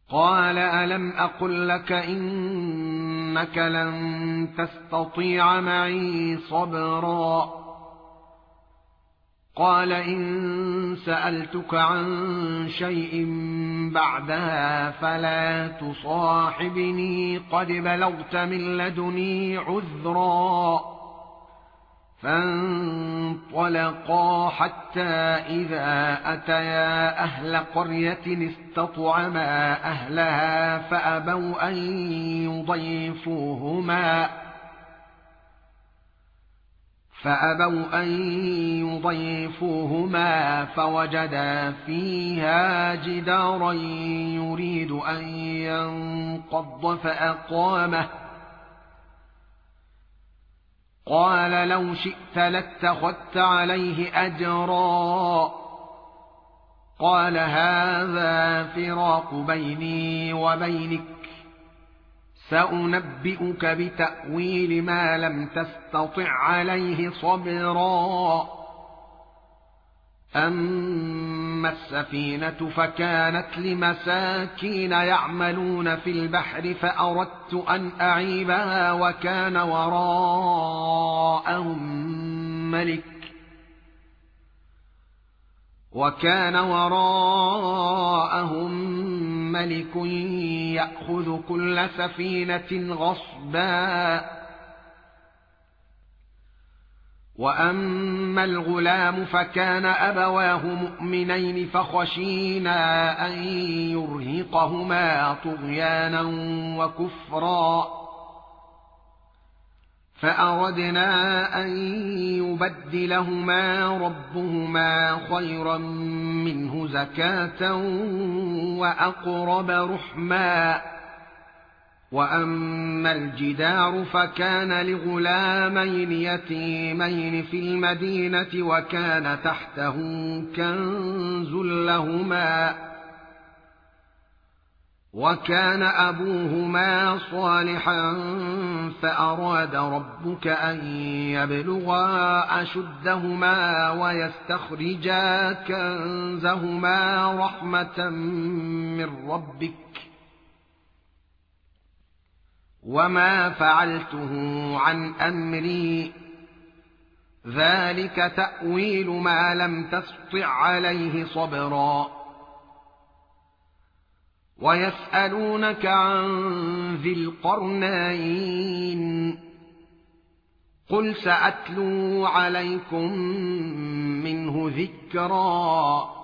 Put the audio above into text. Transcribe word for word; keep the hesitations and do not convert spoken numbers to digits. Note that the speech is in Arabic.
قال ألم أقل لك إنك لن تستطيع معي صبرا قال إن سألتك عن شيء بعدها فلا تصاحبني قد بلغت من لدني عذرا فانطلقا حتى إذا أتيا أهل قرية استطعما أهلها فأبوا أن يضيفوهما فأبوا أن يضيفوهما فوجدا فيها جدارا يريد أن ينقض فأقامه قال لو شئت لاتخذت عليه أجرا قال هذا فراق بيني وبينك سأنبئك بتأويل ما لم تستطع عليه صبرا أما السفينة فكانت لمساكين يعملون في البحر فأردت أن أعيبها وكان وراءهم ملك وكان وراءهم ملك يأخذ كل سفينة غصبا وأما الغلام فكان أبواه مؤمنين فخشينا أن يرهقهما طغيانا وكفرا فأردنا أن يبدلهما ربهما خيرا منه زكاة وأقرب رحما وأما الجدار فكان لغلامين يتيمين في المدينة وكان تحته كنز لهما وكان أبوهما صالحا فأراد ربك أن يبلغا أشدهما ويستخرجا كنزهما رحمة من ربك وما فعلته عن أمري ذلك تأويل ما لم تستطع عليه صبرا ويسألونك عن ذي القرنين قل سأتلو عليكم منه ذكرا